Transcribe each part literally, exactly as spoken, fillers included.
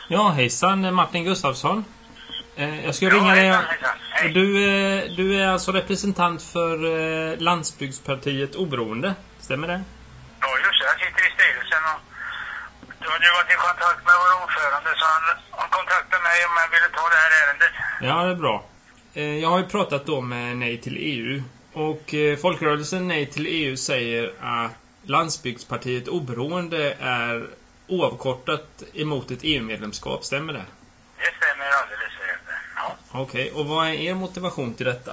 Ja, hejsan, Martin Gustafsson. Eh, jag ska ja, ringa dig. Hejsan, hejsan. Hej. Du, eh, du är alltså representant för eh, Landsbygdspartiet Oberoende, stämmer det? Ja, just det. Jag sitter i styrelsen och du hade varit i kontakt med vår ordförande så han, han kontaktade mig om jag ville ta det här ärendet. Ja, det är bra. Eh, jag har ju pratat då med Nej till E U. Och eh, folkrörelsen Nej till E U säger att Landsbygdspartiet Oberoende är oavkortat emot ett E U-medlemskap, stämmer det? Det stämmer alldeles rätt. Ja. Okej, okay. Och vad är er motivation till detta?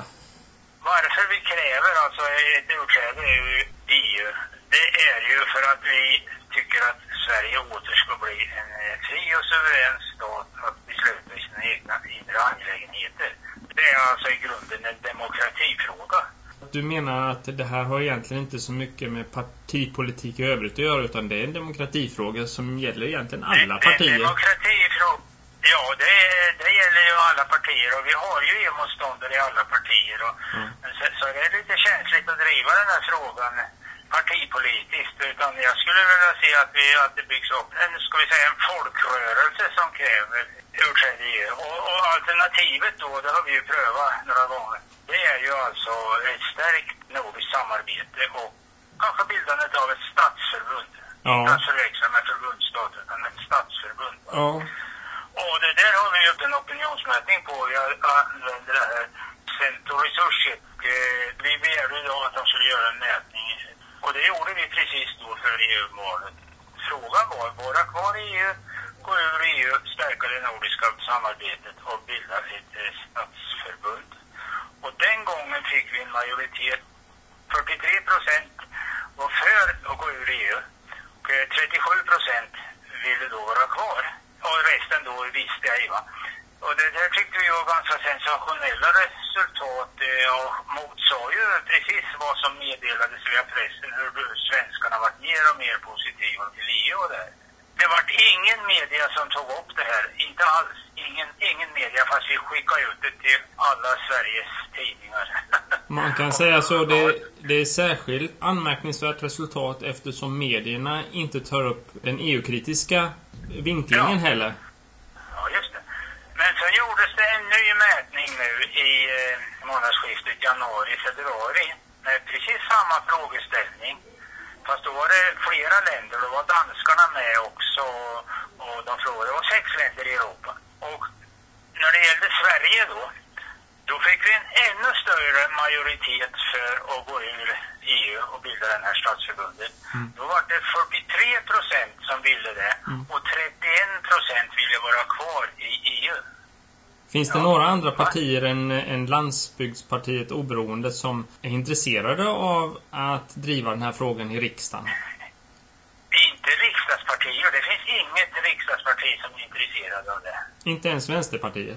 Varför vi kräver alltså ett utträde ur E U, det är ju för att vi tycker att Sverige åter ska bli en fri och suverän stat att besluta i sina egna inre angelägenheter. Det är alltså i grunden en demokratifråga. Du menar att det här har egentligen inte så mycket med partipolitik i övrigt att göra, utan det är en demokratifråga som gäller egentligen alla det, partier? Det är en demokratifråga. Ja, det, det gäller ju alla partier och vi har ju E U-motståndare i alla partier. Och, mm. så, så det är lite känsligt att driva den här frågan partipolitiskt, utan jag skulle vilja se att, vi, att det byggs upp en, ska vi säga, en folkrörelse som kräver utträde i E U. Och, och alternativet då, det har vi ju prövat några gånger, det är ju alltså ett stärkt nordiskt samarbete och kanske bildandet av ett statsförbund. Ja. Inte att förväxla med förbundsstat, utan ett statsförbund. Ja. Och det där har vi gjort en opinionsmätning på. Jag använder det här Centro Resurser. Vi begärde då att de skulle göra en mätning. Och det gjorde vi precis då för E U-valet. Frågan var, vara kvar i E U, gå ur E U, stärka det nordiska samarbetet och bilda ett statsförbund. Och den gången fick vi en majoritet. fyrtiotre procent var för att gå ur E U. Och trettiosju procent ville då vara kvar. Och resten då visste jag, va. Och det där tyckte vi var ganska sensationella resultat och motså ju precis vad som meddelades via pressen, hur svenskarna varit mer och mer positiva till E U och det här. Det var ingen media som tog upp det här, inte alls, ingen, ingen media, fast vi skickade ut det till alla Sveriges tidningar. Man kan säga så, det, det är särskilt anmärkningsvärt resultat eftersom medierna inte tar upp den E U-kritiska vinklingen, ja, heller. Ja, just det. Men så gjordes det en ny mätning nu i eh, månadsskiftet januari-februari med precis samma frågeställning. Fast då var det flera länder, då var danskarna med också och de frågade, det var sex länder i Europa. Och när det gällde Sverige då, då fick vi en ännu större majoritet för att gå ur E U och bilda den här statsförbundet. Mm. Då var det fyrtiotre procent som ville det, mm, och trettioen procent ville vara kvar i E U. Finns det ja. några andra partier än, än Landsbygdspartiet Oberoende som är intresserade av att driva den här frågan i riksdagen? Inte riksdagspartier. Det finns inget riksdagsparti som är intresserad av det. Inte ens Vänsterpartiet?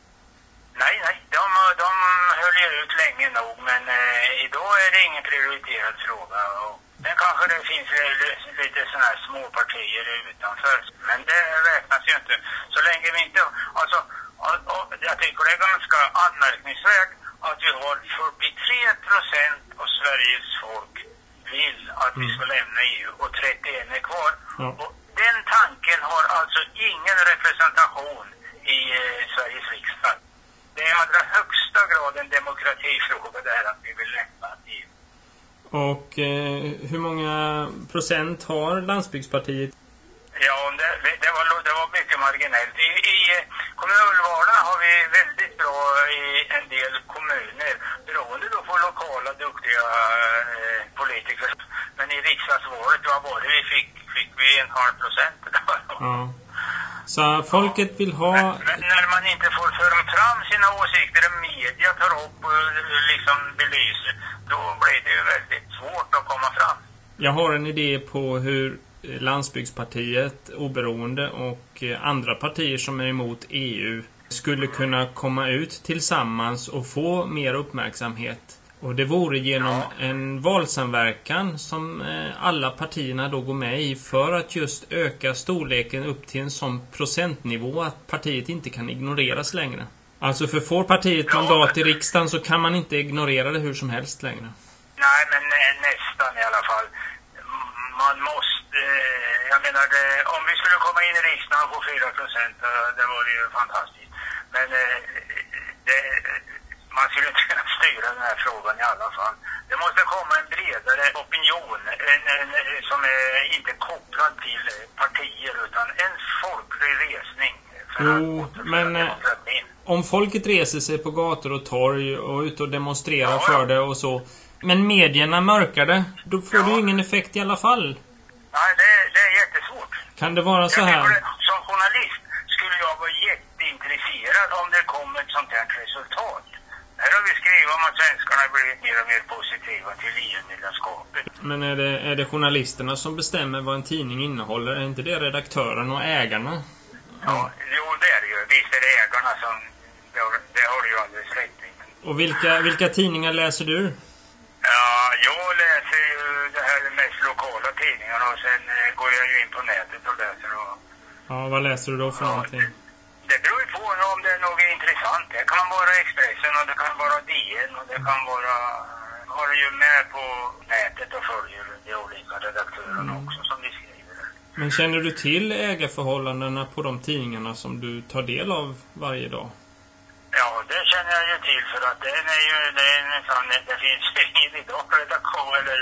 Nej, nej. De, de höll ju ut länge nog, men eh, idag är det ingen prioriterad fråga. Och sen kanske det finns lite sådana här små partier utanför, men det räknas ju inte. Så länge vi inte... Alltså, och, och, jag tycker det är ganska anmärkningsvärt att vi har fyrtiotre procent av Sveriges folk vill att vi ska lämna E U och trettioen är kvar. Ja. Och den tanken har alltså ingen representation i eh, Sveriges riksdag. Det är i allra högsta grad en demokratifråga det här att vi vill lämna E U. Och eh, hur många procent har Landsbygdspartiet? Ja, det, det, var, det var mycket marginellt. I, i kommunalvalen har vi väldigt bra i en del kommuner, beroende då på lokala duktiga eh, politiker. Men i riksdagsvalet var både vi fick, fick vi en halv procent. Ja. Så folket vill ha... Men, men när man inte får föra fram sina åsikter och media tar upp och liksom belyser, då blir det ju väldigt svårt att komma fram. Jag har en idé på hur Landsbygdspartiet Oberoende och andra partier som är emot E U skulle kunna komma ut tillsammans och få mer uppmärksamhet. Och det vore genom en valsamverkan som alla partierna då går med i för att just öka storleken upp till en sån procentnivå att partiet inte kan ignoreras längre. Alltså för får partiet mandat i riksdagen så kan man inte ignorera det hur som helst längre. Nej, men nästan i alla fall. Man måste, jag menar, det, om vi skulle komma in i riksdagen på fyra procent, det var ju fantastiskt. Men det, man skulle inte kunna styra den här frågan i alla fall. Det måste komma en bredare opinion en, en, som är inte kopplad till partier utan en folklig resning. Jo, men eh, om folket reser sig på gator och torg och ut och demonstrerar ja, för det och så, men medierna mörkar det, då får ja. du ingen effekt i alla fall. Nej, det, det är jättesvårt. Kan det vara så här? Det, som journalist skulle jag vara jätteintresserad om det kommer ett sånt här resultat. Här har vi skrivit om att svenskarna blivit mer och mer positiva till E U-medlemskapet. Men är det, är det journalisterna som bestämmer vad en tidning innehåller? Är inte det redaktören och ägarna? Ja, jo, det är det ju. Visst är det ägarna som... Det har, det har du ju alldeles rätt i. Och vilka, vilka tidningar läser du? Ja, jag läser ju det här mest lokala tidningarna och sen eh, går jag ju in på nätet och läser. Och, ja, vad läser du då för ja, någonting? Det, det beror ju på om det är något intressant. Det kan vara Expressen och det kan vara D N och det kan vara... Har du ju med på nätet och följer de olika redaktörerna mm. också som vi skriver. Men känner du till ägarförhållandena på de tidningarna som du tar del av varje dag? Ja, det känner jag ju till för att det är ju det, är nästan, det finns ingen idag redaktion eller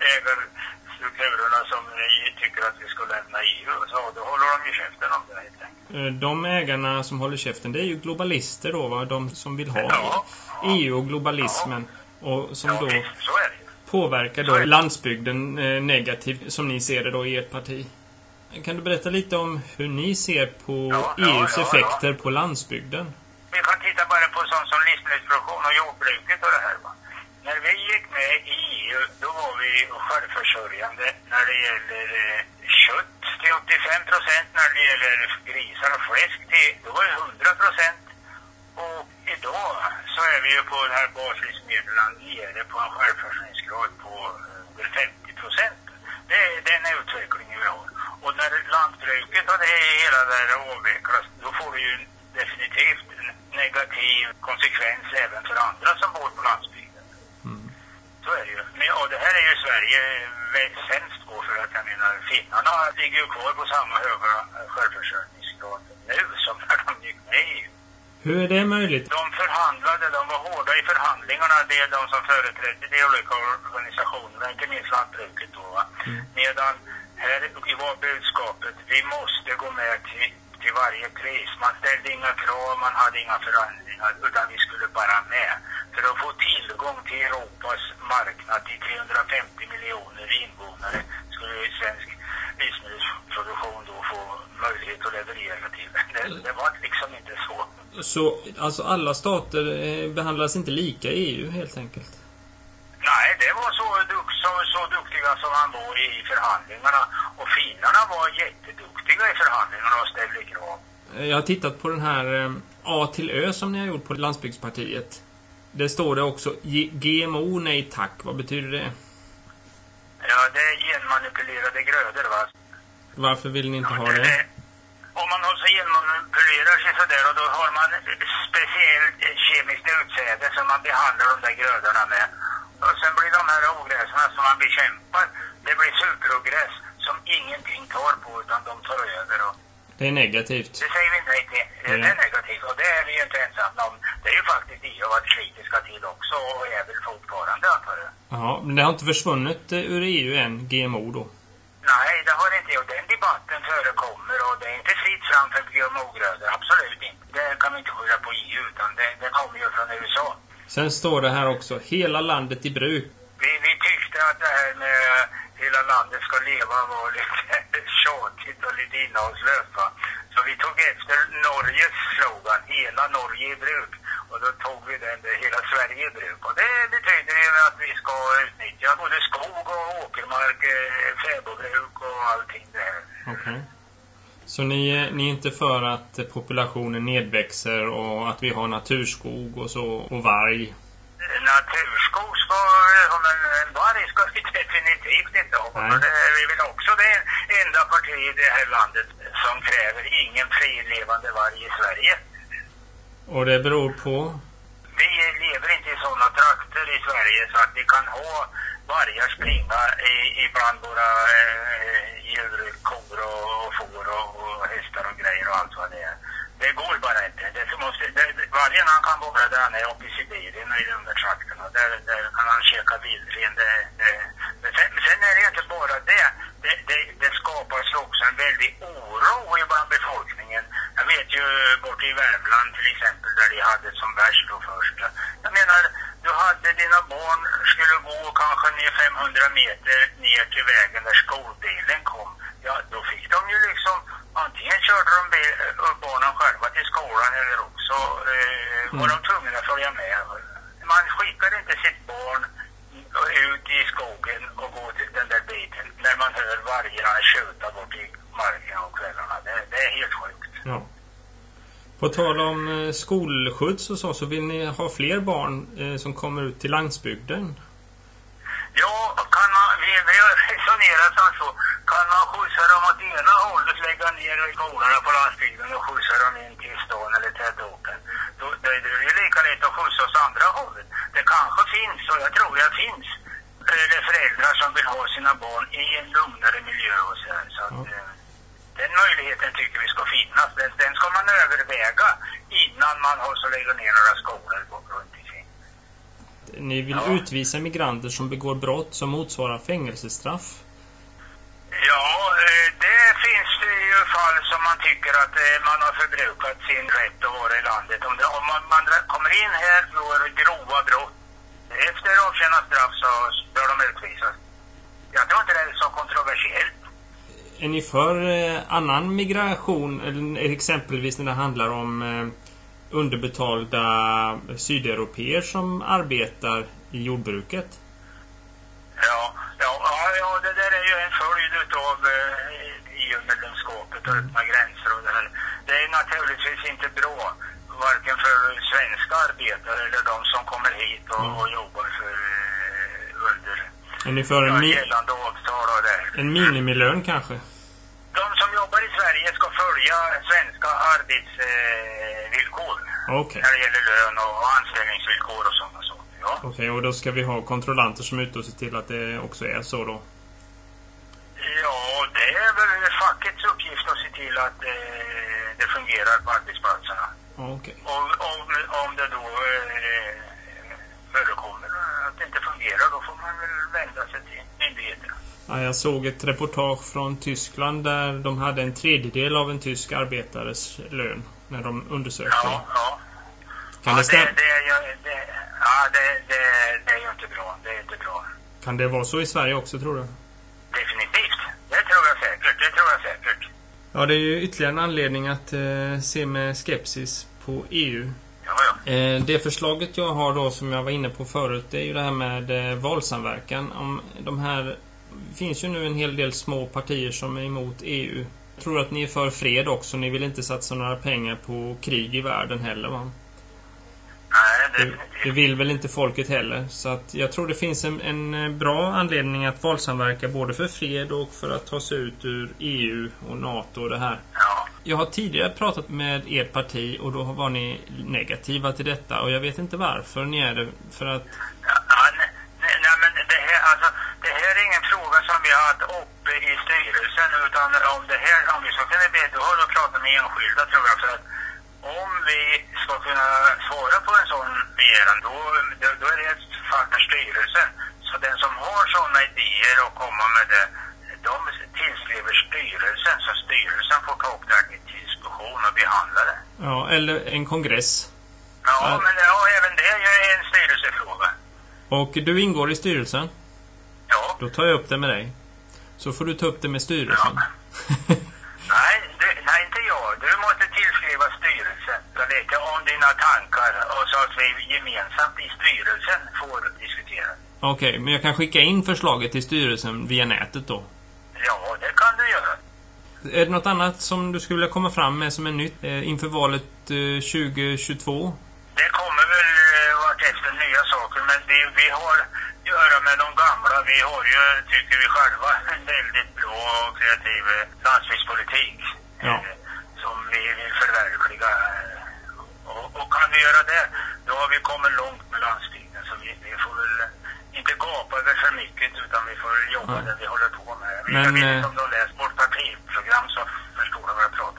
ägarstrukturerna som tycker att vi ska lämna E U. Så då håller de ju käften om det helt enkelt. De ägarna som håller käften, det är ju globalister då, va? De som vill ha ja, E U och globalismen ja. och som ja, då visst, så är det. påverkar då landsbygden eh, negativt som ni ser det då i ert parti. Kan du berätta lite om hur ni ser på ja, E U:s ja, effekter ja. på landsbygden? Vi kan titta bara på sånt som livsmedelsproduktion och jordbruket och det här, va. När vi gick med i E U, då var vi självförsörjande när det gäller eh, kött till åttiofem procent, när det gäller grisar och fläsk till, då var det hundra procent. Och idag så är vi ju på den här baslivsmedlen nere på en självförsörjningsgrad på under femtio procent. Det är den utvecklingen vi har. Och när lantbruket och det hela där avvecklas, då får det ju definitivt en negativ konsekvens även för andra som bor på landsbygden. Mm. Så är det ju. Men, och det här är ju Sverige väldigt sämst på, för att jag menar, finnarna ligger ju kvar på samma höga självförsörjningsgrad nu som när de gick med i E U. Hur är det möjligt? De förhandlade, de var hårda i förhandlingarna, det är de som företrädde de olika organisationerna, inte minst lantbruket då, va? Mm. Medan här var budskapet, vi måste gå med till, till varje pris. Man ställde inga krav, man hade inga förhandlingar, utan vi skulle bara med. För att få tillgång till Europas marknad till trehundrafemtio miljoner invånare skulle svensk livsmedelsproduktion då få möjlighet att leverera till. Det, det var liksom inte så. Så alltså alla stater behandlas inte lika i E U helt enkelt? Nej, det var så, så, så duktiga som han var i förhandlingarna. Och finnarna var jätteduktiga i förhandlingarna och ställde krav. Jag har tittat på den här A till Ö som ni har gjort på Landsbygdspartiet. Det står det också G M O nej tack. Vad betyder det? Ja, det är genmanipulerade grödor, va? Varför vill ni inte ja, ha det? det? Om man har så genmanipulerar sig sådär, och då har man speciellt kemiskt utsäde som man behandlar de där grödorna med. Och sen blir de här ogräsarna som man bekämpar, det blir superogräs som ingenting tar på, utan de tar över. Och det är negativt. Det säger vi inte nej till. Det är mm. negativt, och det är vi ju inte ensamma om. Det är ju faktiskt E U varit kritiska till också, och är väl fortfarande, antar jag. Ja, men det har inte försvunnit ur E U än, G M O då? Nej, det har det inte. Och den debatten förekommer, och det är inte fritt fram för G M O-grödor, absolut inte. Det kan vi inte skylla på E U, utan det, det kommer ju från U S A. Sen står det här också, hela landet i bruk. Vi, vi tyckte att det här med hela landet ska leva var lite tjatigt och lite innehållslöst, va? Så vi tog efter Norges slogan, hela Norge i bruk. Och då tog vi den, hela Sverige i bruk. Och det betyder ju att vi ska utnyttja både skog och åkermark, fäbodbruk och allting det här. Okej. Okay. Så ni, ni är inte för att populationen nedväxer och att vi har naturskog och så och varg? Naturskog ska, men varg ska vi definitivt inte ha. Det, vi vill också det enda parti i det här landet som kräver ingen frilevande varg i Sverige. Och det beror på? Vi lever inte i sådana trakter i Sverige så att vi kan ha vargar springa i, ibland våra eh, djur, kor och vildren, han kan vara där han är uppe i Sibirien och i de där trakterna. Där, där kan han käka vildren. Det, det. Men sen, sen är det inte bara det. Det, det. det skapas också en väldig oro bland befolkningen. Jag vet ju bort i Värmland till exempel, där de hade som värst då först. Jag menar, du hade dina barn skulle gå kanske ner femhundra meter ner till vägen där skolbilen kom. Ja, då fick de ju liksom, antingen körde de upp barnen själva till skolan eller också eh, var de tvungna att följa med. Man skickar inte sitt barn ut i skogen och gå till den där biten när man hör vargarna skjuta bort i marken och kvällarna. Det, det är helt sjukt. Ja. På tal om eh, skolskjuts och så, så vill ni ha fler barn eh, som kommer ut till landsbygden? Ja, kan man, vi, vi har resonerat som så. Kan man skjutsa dem åt ena hållet, lägga ner i skolorna på landsbygden och skjutsa dem in till stan eller tätorten? Då, då är det ju lika lätt att skjutsa åt andra hållet. Det kanske finns, och jag tror det finns, eller föräldrar som vill ha sina barn i en lugnare miljö och så här. Så att, ja. Den möjligheten tycker vi ska finnas. Den, den ska man överväga innan man har så lägger ner några skolor runt omkring. Ni vill ja. utvisa migranter som begår brott som motsvarar fängelsestraff? Ja, det finns ju fall som man tycker att man har förbrukat sin rätt att vara i landet. Om, det, om man, man kommer in här och gör grova brott, efter avtjäna straff så bör de utvisas. Jag tror inte det är så kontroversiellt. Är ni för eh, annan migration, eller exempelvis när det handlar om eh, underbetalda sydeuropeer som arbetar i jordbruket? Ja, ja, ja, det där är ju en följd av eh, E U-medlemskapet och öppna gränser och det här. Det är naturligtvis inte bra, varken för svenska arbetare eller de som kommer hit och, mm. och jobbar för eh, under är ni för en ja, mi- gällande avtal och det. En minimilön kanske? De som jobbar i Sverige ska följa svenska arbetsvillkor eh, okay. när det gäller lön och anställningsvillkor och sådana saker. Ja. Okej, okay, och då ska vi ha kontrollanter som är ute och ser till att det också är så då? Ja, det är väl fackets uppgift att se till att eh, det fungerar på arbetsplatserna. Okay. Och om, om det då eh, förekommer att det inte fungerar, då får man väl vända sig till myndigheterna. Ja, jag såg ett reportage från Tyskland där de hade en tredjedel av en tysk arbetares lön när de undersökte. Ja, ja. Kan ja, det stämma? Det, det, är ju, det, ja, det, det, det är ju inte bra. Det är inte bra. Kan det vara så i Sverige också, tror du? Definitivt. Det tror jag säkert. Det tror jag säkert. Ja, det är ju ytterligare en anledning att eh, se med skepsis på E U. Ja, ja. Eh, det förslaget jag har då, som jag var inne på förut, det är ju det här med eh, valsamverkan. Om de här, det finns ju nu en hel del små partier som är emot E U. Jag tror att ni är för fred också. Ni vill inte satsa några pengar på krig i världen heller, va? Nej, det, det vill väl inte folket heller. Så att jag tror det finns en, en bra anledning att valsamverka både för fred och för att ta sig ut ur E U och NATO och det här. Ja. Jag har tidigare pratat med ert parti och då var ni negativa till detta. Och jag vet inte varför ni är det. För att... Ja, nej, nej, nej, men det här, alltså, det här är ingen fråga som vi har haft uppe i styrelsen. Utan om det här, om vi ska kunna be, då har du pratat med enskilda, tror jag. För att om vi ska kunna svara på en sån begäran, då, då, då är det för styrelsen. Så den som har sådana idéer och komma med det, de tillskriver styrelsen, så styrelsen får ta upp det till diskussion och behandla det. Ja, eller en kongress. Ja, ja. men ja, även det är en styrelsefråga. Och du ingår i styrelsen? Ja. Då tar jag upp det med dig. Så får du ta upp det med styrelsen. Ja. nej, du, nej, inte jag. Du måste tillskriva styrelsen så lite om dina tankar och så att vi gemensamt i styrelsen får diskutera. Okej, okay, men jag kan skicka in förslaget till styrelsen via nätet då? Ja, det kan du göra. Är det något annat som du skulle vilja komma fram med som är nytt eh, inför valet eh, tjugo tjugotvå? Det kommer väl eh, vart efter nya saker, men det vi har att göra med de gamla. Vi har ju, tycker vi själva, en väldigt bra och kreativ landsbygdspolitik ja. eh, som vi vill förverkliga. Och, och kan vi göra det, då har vi kommit långt med landsbygden. Så vi, vi får väl inte gapa över för mycket, utan vi får jobba ja. det vi håller på med. Men, jag vet inte om du har läst vårt partiprogram så förstår du vad jag pratar om.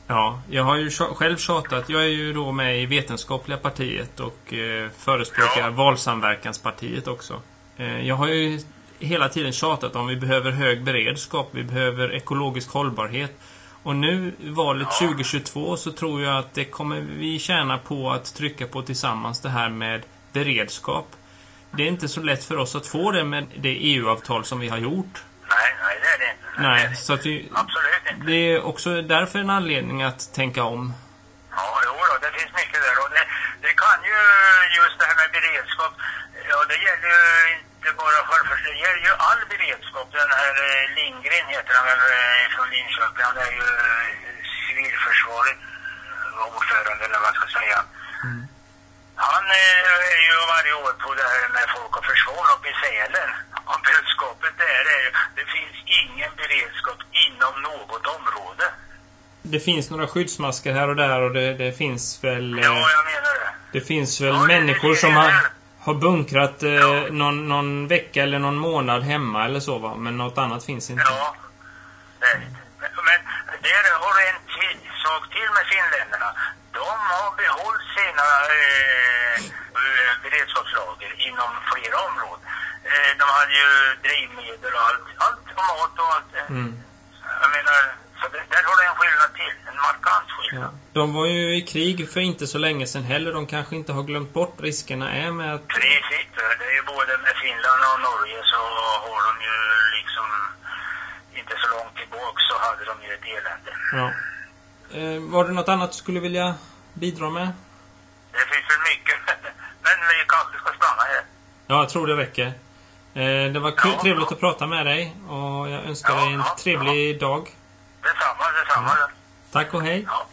Ja, jag har ju själv tjatat. Jag är ju då med i Vetenskapliga partiet och eh, förespråkar ja. Valsamverkanspartiet också. Eh, jag har ju hela tiden tjatat om vi behöver hög beredskap, vi behöver ekologisk hållbarhet. Och nu valet ja. tjugo tjugotvå så tror jag att det kommer vi tjäna på att trycka på tillsammans det här med beredskap. Det är inte så lätt för oss att få det med det E U-avtal som vi har gjort. Nej, nej det är det inte. Nej, nej, det är det. Så att vi, absolut inte. Det är också därför en anledning att tänka om. Ja, jo då, det finns mycket där. Och det, det kan ju just det här med beredskap, ja det gäller ju inte bara självförsvar, det gäller ju all beredskap. Den här Lindgren heter han väl från Linköping, han är ju civilförsvaret ordförande eller vad ska jag säga. Mm. Han är ju varje år på det här med folk och försvar uppe i Sälen. Och budskapet där är ju, det finns ingen beredskap inom något område. Det finns några skyddsmasker här och där och det, det finns väl... Ja, jag menar det. Det finns väl ja, människor det, det, som har, har bunkrat eh, ja. någon, någon vecka eller någon månad hemma eller så va? Men något annat finns inte. Ja, det är inte. Men, men där har du en till, sak till med finländerna. De har behållit sina eh, beredskapslager inom flera områden. Eh, de hade ju drivmedel och allt, allt och mat och allt. Mm. Jag menar, så det, där har det en skillnad till, en markant skillnad. Ja. De var ju i krig för inte så länge sedan heller. De kanske inte har glömt bort riskerna är med att... Precis, det är ju både med Finland och Norge så har de ju liksom inte så långt tillbaka så hade de ju ett elände. Ja. Eh, var det något annat du skulle vilja bidra med? Det finns väl mycket. Men vi kanske ska stanna här. Ja, jag tror det räcker. Eh, det var kul, ja, trevligt ja. att prata med dig. Och jag önskar ja, dig en ja, trevlig ja. dag. Detsamma, detsamma. Ja. Tack och hej. Ja.